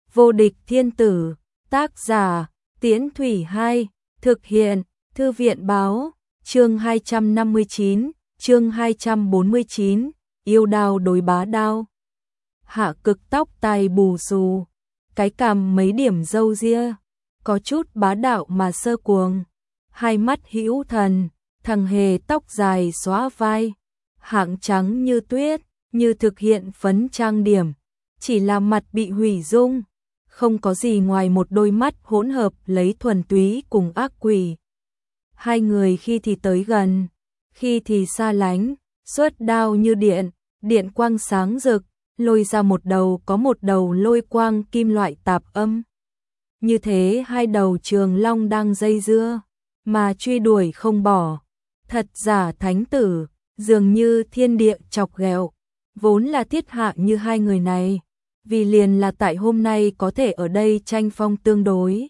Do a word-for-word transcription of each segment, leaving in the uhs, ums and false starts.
Vô địch thiên tử, tác giả, Tiễn Thủy hai, thực hiện, Thư viện báo, chương hai trăm năm mươi chín, chương hai trăm bốn mươi chín, yêu đao đối bá đao. Hạ Cực tóc tai bù xù, cái cằm mấy điểm râu ria, có chút bá đạo mà sơ cuồng, hai mắt hữu thần, thằng hề tóc dài xóa vai, hạng trắng như tuyết, như thực hiện phấn trang điểm, chỉ là mặt bị hủy dung, không có gì ngoài một đôi mắt hỗn hợp lấy thuần túy cùng ác quỷ. Hai người khi thì tới gần, khi thì xa lánh, xuất đao như điện, điện quang sáng rực, lôi ra một đầu có một đầu lôi quang kim loại tạp âm. Như thế hai đầu trường long đang dây dưa, mà truy đuổi không bỏ. Thật giả thánh tử, dường như thiên địa chọc ghẹo, vốn là thiết hạ như hai người này, vì liền là tại hôm nay có thể ở đây tranh phong tương đối.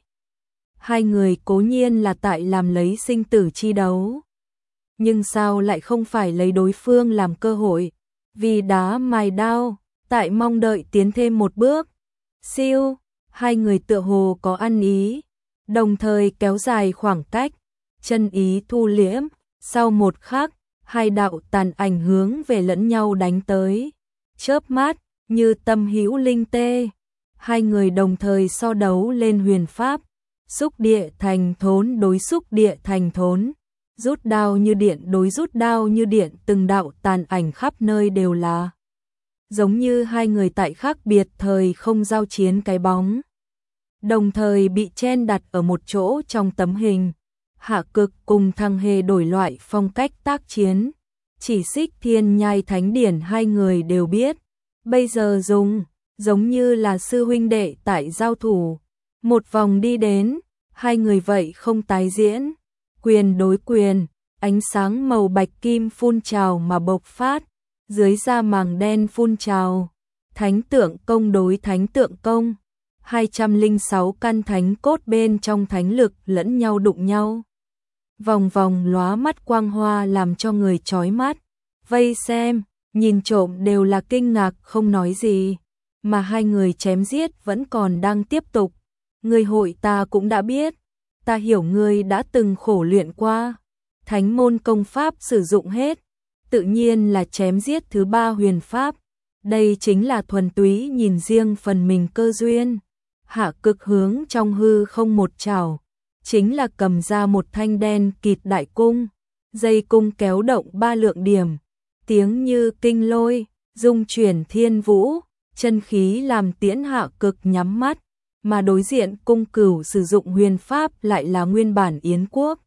Hai người cố nhiên là tại làm lấy sinh tử chi đấu, nhưng sao lại không phải lấy đối phương làm cơ hội, vì đá mài đao, tại mong đợi tiến thêm một bước. Siêu, hai người tựa hồ có ăn ý, đồng thời kéo dài khoảng cách, chân ý thu liễm, sau một khắc, hai đạo tàn ảnh hướng về lẫn nhau đánh tới. Chớp mắt, như tâm hữu linh tê, hai người đồng thời so đấu lên huyền pháp, xúc địa thành thốn đối xúc địa thành thốn, rút đao như điện đối rút đao như điện, từng đạo tàn ảnh khắp nơi đều là giống như hai người tại khác biệt thời không giao chiến cái bóng, đồng thời bị chen đặt ở một chỗ trong tấm hình. Hạ Cực cùng thằng hề đổi loại phong cách tác chiến, chỉ xích thiên nhai thánh điển hai người đều biết, bây giờ dùng, giống như là sư huynh đệ tại giao thủ, một vòng đi đến, hai người vậy không tái diễn, quyền đối quyền, ánh sáng màu bạch kim phun trào mà bộc phát, dưới da màng đen phun trào, thánh tượng công đối thánh tượng công, hai trăm lẻ sáu căn thánh cốt bên trong thánh lực lẫn nhau đụng nhau. Vòng vòng lóa mắt quang hoa làm cho người chói mắt, vây xem, nhìn trộm đều là kinh ngạc không nói gì, mà hai người chém giết vẫn còn đang tiếp tục. Người hội ta cũng đã biết, ta hiểu ngươi đã từng khổ luyện qua, thánh môn công pháp sử dụng hết, tự nhiên là chém giết thứ ba huyền pháp, đây chính là thuần túy nhìn riêng phần mình cơ duyên. Hạ Cực hướng trong hư không một trảo, chính là cầm ra một thanh đen kịt đại cung, dây cung kéo động ba lượng điểm, tiếng như kinh lôi, dung chuyển thiên vũ, chân khí làm tiễn Hạ Cực nhắm mắt, mà đối diện cung cửu sử dụng huyền pháp lại là nguyên bản Yến Quốc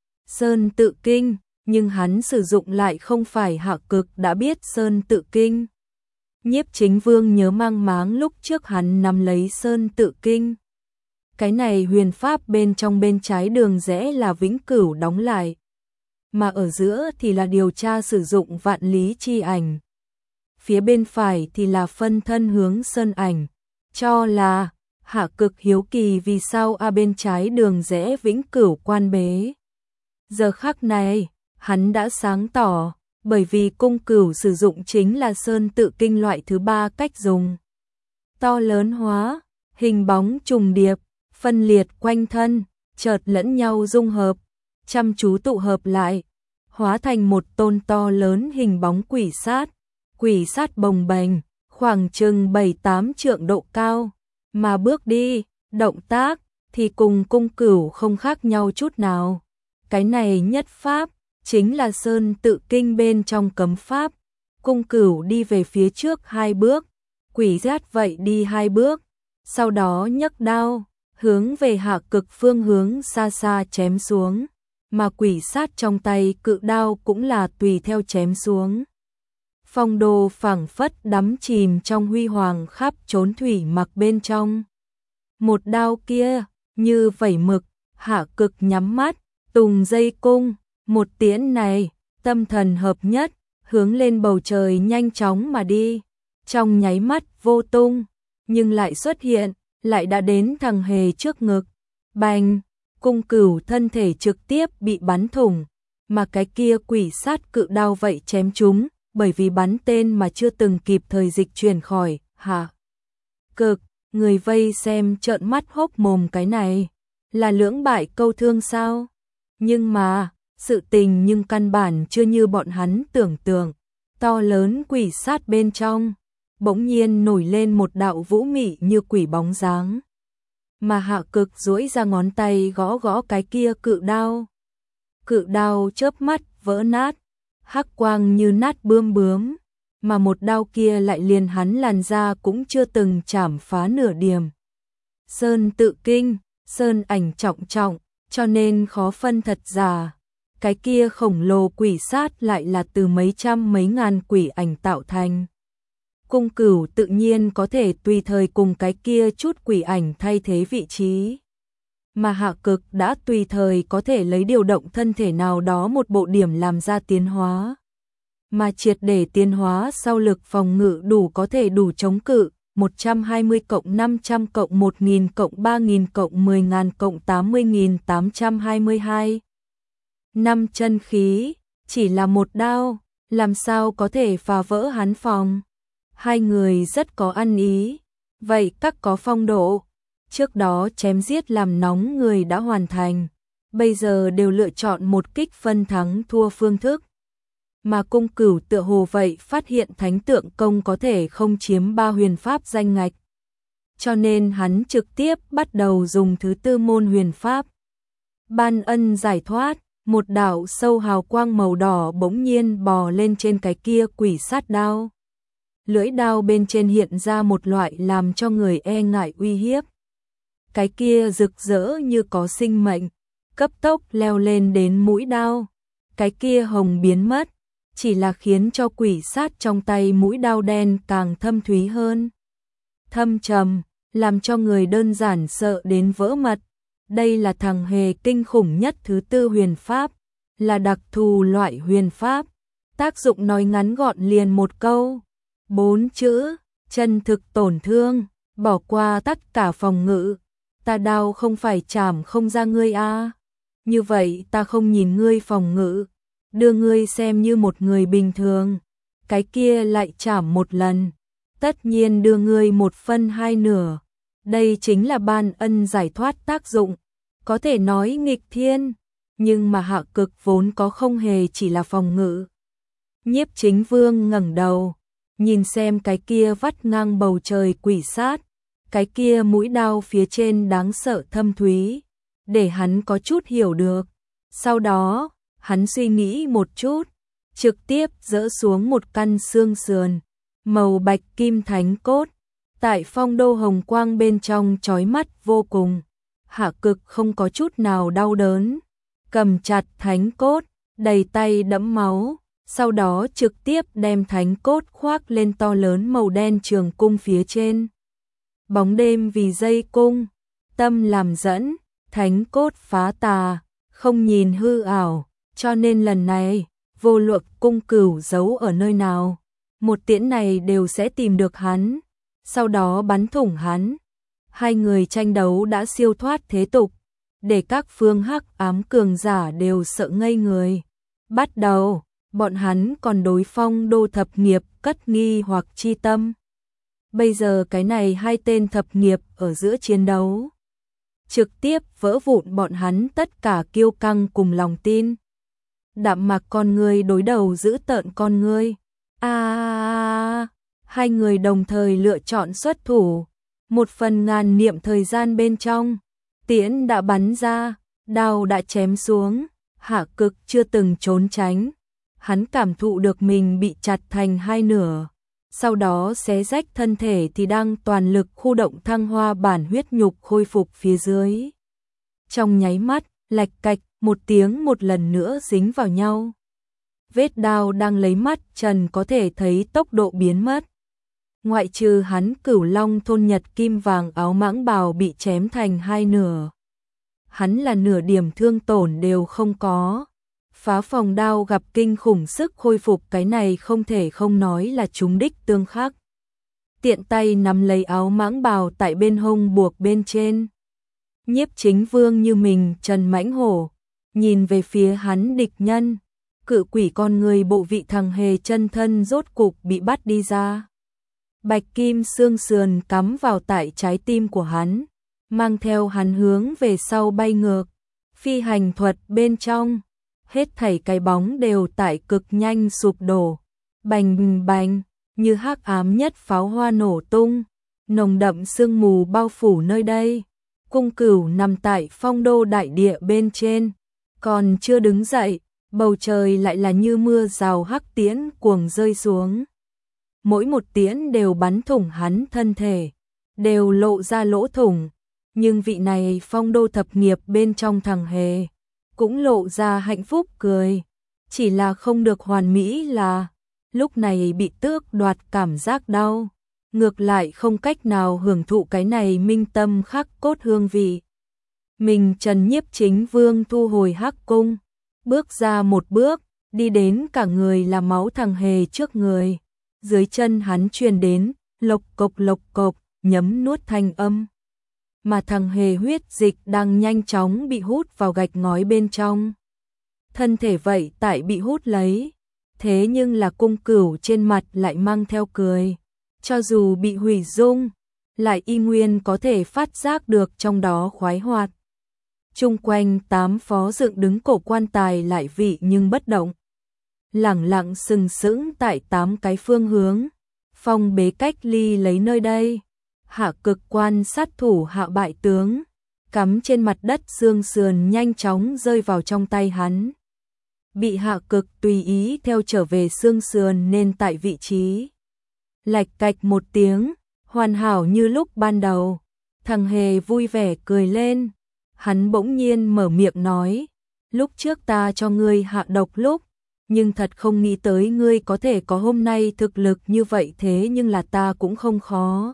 Sơn Tự Kinh, nhưng hắn sử dụng lại không phải Hạ Cực đã biết Sơn Tự Kinh. Nhiếp Chính Vương nhớ mang máng lúc trước hắn nắm lấy Sơn Tự Kinh. Cái này huyền pháp bên trong bên trái đường rẽ là vĩnh cửu đóng lại, mà ở giữa thì là điều tra sử dụng vạn lý chi ảnh. Phía bên phải thì là phân thân hướng sơn ảnh, cho là Hạ Cực hiếu kỳ vì sao a bên trái đường rẽ vĩnh cửu quan bế. Giờ khắc này, hắn đã sáng tỏ, bởi vì cung cửu sử dụng chính là Sơn Tự Kinh loại thứ ba cách dùng. To lớn hóa, hình bóng trùng điệp, phân liệt quanh thân, chợt lẫn nhau dung hợp, chăm chú tụ hợp lại, hóa thành một tôn to lớn hình bóng quỷ sát, quỷ sát bồng bềnh, khoảng chừng bảy tám trượng độ cao, mà bước đi, động tác thì cùng cung cửu không khác nhau chút nào. Cái này nhất pháp chính là Sơn Tự Kinh bên trong cấm pháp, cung cửu đi về phía trước hai bước, quỷ sát vậy đi hai bước, sau đó nhấc đao hướng về Hạ Cực phương hướng xa xa chém xuống, mà quỷ sát trong tay cự đao cũng là tùy theo chém xuống. Phong đô phảng phất đắm chìm trong huy hoàng khắp trốn thủy mặc bên trong. Một đao kia, như vẩy mực, Hạ Cực nhắm mắt, tùng dây cung, một tiễn này, tâm thần hợp nhất, hướng lên bầu trời nhanh chóng mà đi, trong nháy mắt vô tung, nhưng lại xuất hiện, lại đã đến thằng hề trước ngực. Bành, cung cửu thân thể trực tiếp bị bắn thủng, mà cái kia quỷ sát cự đao vậy chém chúng, bởi vì bắn tên mà chưa từng kịp thời dịch chuyển khỏi Hạ Cực, Người vây xem trợn mắt hốc mồm, cái này là lưỡng bại câu thương sao? Nhưng mà, sự tình nhưng căn bản chưa như bọn hắn tưởng tượng. To lớn quỷ sát bên trong, bỗng nhiên nổi lên một đạo vũ mị như quỷ bóng dáng. Mà Hạ Cực duỗi ra ngón tay gõ gõ cái kia cự đao. Cự đao chớp mắt vỡ nát, hắc quang như nát bươm bướm, mà một đao kia lại liền hắn làn da cũng chưa từng chảm phá nửa điểm. Sơn tự kinh, sơn ảnh trọng trọng, cho nên khó phân thật giả. Cái kia khổng lồ quỷ sát lại là từ mấy trăm mấy ngàn quỷ ảnh tạo thành. Cung Cửu tự nhiên có thể tùy thời cùng cái kia chút quỷ ảnh thay thế vị trí. Mà Hạ Cực đã tùy thời có thể lấy điều động thân thể nào đó một bộ điểm làm ra tiến hóa. Mà triệt để tiến hóa sau lực phòng ngự đủ có thể đủ chống cự, một trăm hai mươi cộng năm trăm cộng một nghìn cộng ba nghìn cộng mười nghìn cộng tám mươi nghìn tám trăm hai mươi hai. Năm chân khí, chỉ là một đao, làm sao có thể phá vỡ hắn phòng. Hai người rất có ăn ý, vậy các có phong độ. Trước đó chém giết làm nóng người đã hoàn thành, bây giờ đều lựa chọn một kích phân thắng thua phương thức. Mà Cung Cửu tựa hồ vậy phát hiện thánh tượng công có thể không chiếm ba huyền pháp danh ngạch. Cho nên hắn trực tiếp bắt đầu dùng thứ tư môn huyền pháp. Ban ân giải thoát, một đạo sâu hào quang màu đỏ bỗng nhiên bò lên trên cái kia quỷ sát đao. Lưỡi đao bên trên hiện ra một loại làm cho người e ngại uy hiếp. Cái kia rực rỡ như có sinh mệnh, cấp tốc leo lên đến mũi đao. Cái kia hồng biến mất, chỉ là khiến cho quỷ sát trong tay mũi đao đen càng thâm thúy hơn. Thâm trầm, làm cho người đơn giản sợ đến vỡ mật. Đây là thằng hề kinh khủng nhất thứ tư huyền pháp, là đặc thù loại huyền pháp. Tác dụng nói ngắn gọn liền một câu, bốn chữ, chân thực tổn thương, bỏ qua tất cả phòng ngự. Ta đao không phải chảm không ra ngươi a. À. Như vậy ta không nhìn ngươi phòng ngự, đưa ngươi xem như một người bình thường. Cái kia lại chảm một lần, tất nhiên đưa ngươi một phân hai nửa. Đây chính là ban ân giải thoát tác dụng, có thể nói nghịch thiên, nhưng mà Hạ Cực vốn có không hề chỉ là phòng ngự. Nhiếp Chính Vương ngẩng đầu, nhìn xem cái kia vắt ngang bầu trời quỷ sát, cái kia mũi đao phía trên đáng sợ thâm thúy, để hắn có chút hiểu được. Sau đó, hắn suy nghĩ một chút, trực tiếp dỡ xuống một căn xương sườn, màu bạch kim thánh cốt, tại phong đô hồng quang bên trong chói mắt vô cùng. Hạ Cực không có chút nào đau đớn, cầm chặt thánh cốt, đầy tay đẫm máu, sau đó trực tiếp đem thánh cốt khoác lên to lớn màu đen trường cung phía trên. Bóng đêm vì dây cung, tâm làm dẫn, thánh cốt phá tà, không nhìn hư ảo, cho nên lần này, vô luận Cung Cửu giấu ở nơi nào, một tiễn này đều sẽ tìm được hắn, sau đó bắn thủng hắn. Hai người tranh đấu đã siêu thoát thế tục, để các phương hắc ám cường giả đều sợ ngây người. Bắt đầu, bọn hắn còn đối phong đô thập nghiệp cất nghi hoặc chi tâm. Bây giờ cái này hai tên thập nghiệp ở giữa chiến đấu, trực tiếp vỡ vụn bọn hắn tất cả kiêu căng cùng lòng tin. Đạm Mạc con ngươi đối đầu giữ tợn con ngươi. A, à, hai người đồng thời lựa chọn xuất thủ. Một phần ngàn niệm thời gian bên trong, tiễn đã bắn ra, đao đã chém xuống. Hạ Cực chưa từng trốn tránh, hắn cảm thụ được mình bị chặt thành hai nửa, sau đó xé rách thân thể thì đang toàn lực khu động thăng hoa bản huyết nhục khôi phục phía dưới. Trong nháy mắt, lạch cạch, một tiếng một lần nữa dính vào nhau. Vết đao đang lấy mắt trần có thể thấy tốc độ biến mất. Ngoại trừ hắn Cửu Long thôn Nhật kim vàng áo mãng bào bị chém thành hai nửa, hắn là nửa điểm thương tổn đều không có. Phá phòng đao gặp kinh khủng sức khôi phục, cái này không thể không nói là trúng đích tương khắc. Tiện tay nắm lấy áo mãng bào tại bên hông buộc bên trên. Nhiếp Chính Vương như mình trần mãnh hổ, nhìn về phía hắn địch nhân. Cự quỷ con người bộ vị thằng hề chân thân rốt cục bị bắt đi ra. bạch kim xương sườn cắm vào tại trái tim của hắn, mang theo hắn hướng về sau bay ngược. Phi hành thuật bên trong, hết thảy cái bóng đều tại cực nhanh sụp đổ, bành bành, như hắc ám nhất pháo hoa nổ tung, nồng đậm sương mù bao phủ nơi đây. Cung Cửu nằm tại phong đô đại địa bên trên, còn chưa đứng dậy, bầu trời lại là như mưa rào hắc tiễn cuồng rơi xuống. Mỗi một tiễn đều bắn thủng hắn thân thể, đều lộ ra lỗ thủng, nhưng vị này phong đô thập nghiệp bên trong thằng hề, cũng lộ ra hạnh phúc cười, chỉ là không được hoàn mỹ là, lúc này bị tước đoạt cảm giác đau, ngược lại không cách nào hưởng thụ cái này minh tâm khắc cốt hương vị. Mình Trần Nhiếp Chính Vương thu hồi hắc cung, bước ra một bước, đi đến cả người là máu thằng hề trước người, dưới chân hắn truyền đến, lộc cộc lộc cộc, nhấm nuốt thanh âm. Mà thằng hề huyết dịch đang nhanh chóng bị hút vào gạch ngói bên trong. Thân thể vậy tại bị hút lấy, thế nhưng là Cung Cửu trên mặt lại mang theo cười. Cho dù bị hủy dung, lại y nguyên có thể phát giác được trong đó khoái hoạt. Chung quanh tám phó dựng đứng cổ quan tài lại vị nhưng bất động. Lẳng lặng sừng sững tại tám cái phương hướng. Phong bế cách ly lấy nơi đây. Hạ Cực quan sát thủ Hạ bại tướng, cắm trên mặt đất xương sườn nhanh chóng rơi vào trong tay hắn. Bị Hạ Cực tùy ý theo trở về xương sườn nên tại vị trí. Lạch cạch một tiếng, hoàn hảo như lúc ban đầu. Thằng hề vui vẻ cười lên. Hắn bỗng nhiên mở miệng nói, lúc trước ta cho ngươi hạ độc lúc, nhưng thật không nghĩ tới ngươi có thể có hôm nay thực lực như vậy, thế nhưng là ta cũng không khó.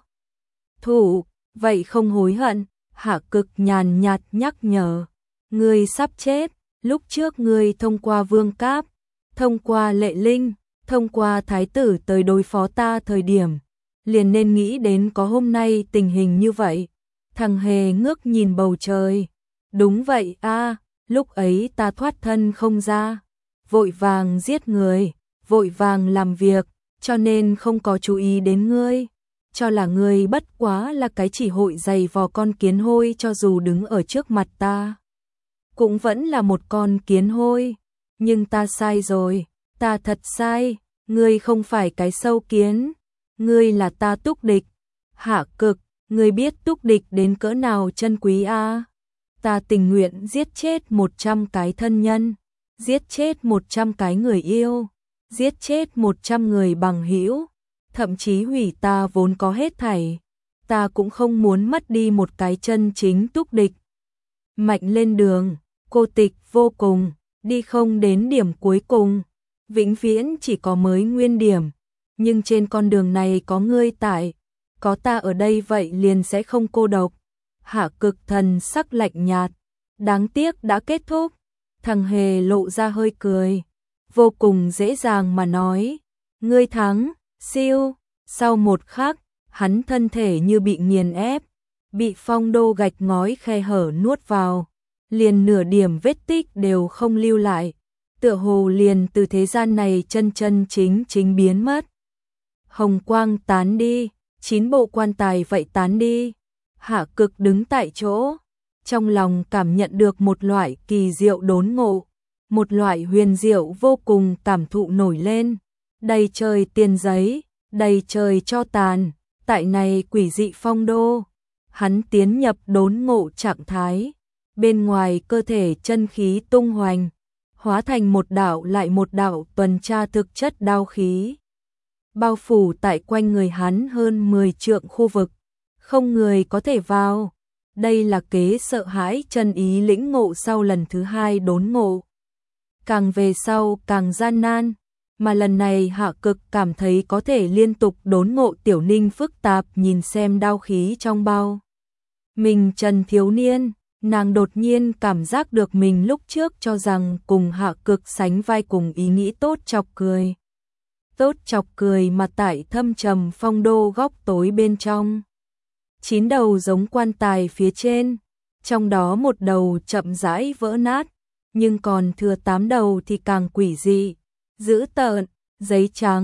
Thủ, vậy không hối hận. Hạ Cực nhàn nhạt nhắc nhở, ngươi sắp chết, lúc trước ngươi thông qua Vương Cáp, thông qua Lệ Linh, thông qua thái tử tới đối phó ta thời điểm, liền nên nghĩ đến có hôm nay tình hình như vậy. Thằng hề ngước nhìn bầu trời, đúng vậy a, lúc ấy ta thoát thân không ra, vội vàng giết người, vội vàng làm việc, cho nên không có chú ý đến ngươi, cho là ngươi bất quá là cái chỉ hội giày vò con kiến hôi, cho dù đứng ở trước mặt ta cũng vẫn là một con kiến hôi, nhưng ta sai rồi, ta thật sai, ngươi không phải cái sâu kiến, ngươi là ta túc địch. Hạ Cực, ngươi biết túc địch đến cỡ nào chân quý a? À? Ta tình nguyện giết chết một trăm cái thân nhân, giết chết một trăm cái người yêu, giết chết một trăm người bằng hữu, thậm chí hủy ta vốn có hết thảy, ta cũng không muốn mất đi một cái chân chính túc địch. Mạnh lên đường, cô tịch vô cùng, đi không đến điểm cuối cùng, vĩnh viễn chỉ có mới nguyên điểm, nhưng trên con đường này có ngươi tại, có ta ở đây vậy liền sẽ không cô độc. Hạ Cực thần sắc lạnh nhạt, đáng tiếc đã kết thúc. Thằng hề lộ ra hơi cười, vô cùng dễ dàng mà nói, ngươi thắng, siêu. Sau một khắc, hắn thân thể như bị nghiền ép, bị phong đô gạch ngói khe hở nuốt vào, liền nửa điểm vết tích đều không lưu lại, tựa hồ liền từ thế gian này chân chân chính chính biến mất. Hồng quang tán đi, chín bộ quan tài vậy tán đi. Hạ Cực đứng tại chỗ, trong lòng cảm nhận được một loại kỳ diệu đốn ngộ, một loại huyền diệu vô cùng cảm thụ nổi lên. Đầy trời tiền giấy, đầy trời cho tàn, tại này quỷ dị phong đô, hắn tiến nhập đốn ngộ trạng thái, bên ngoài cơ thể chân khí tung hoành, hóa thành một đạo lại một đạo tuần tra thực chất đao khí, bao phủ tại quanh người hắn hơn mười trượng khu vực, không người có thể vào. Đây là kế sợ hãi chân ý lĩnh ngộ sau lần thứ hai đốn ngộ. Càng về sau càng gian nan, mà lần này Hạ Cực cảm thấy có thể liên tục đốn ngộ. Tiểu Ninh phức tạp nhìn xem đao khí trong bao mình Trần thiếu niên, nàng đột nhiên cảm giác được mình lúc trước cho rằng cùng Hạ Cực sánh vai cùng ý nghĩ tốt chọc cười. Tốt chọc cười mà tại thâm trầm phong đô góc tối bên trong. Chín đầu giống quan tài phía trên, trong đó một đầu chậm rãi vỡ nát, nhưng còn thừa tám đầu thì càng quỷ dị, dữ tợn, giấy trắng,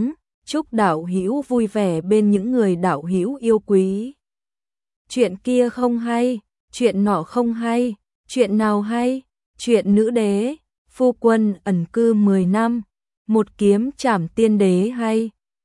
chúc đạo hữu vui vẻ bên những người đạo hữu yêu quý. Chuyện kia không hay, chuyện nọ không hay, chuyện nào hay? Chuyện nữ đế, phu quân ẩn cư mười năm, một kiếm trảm tiên đế hay.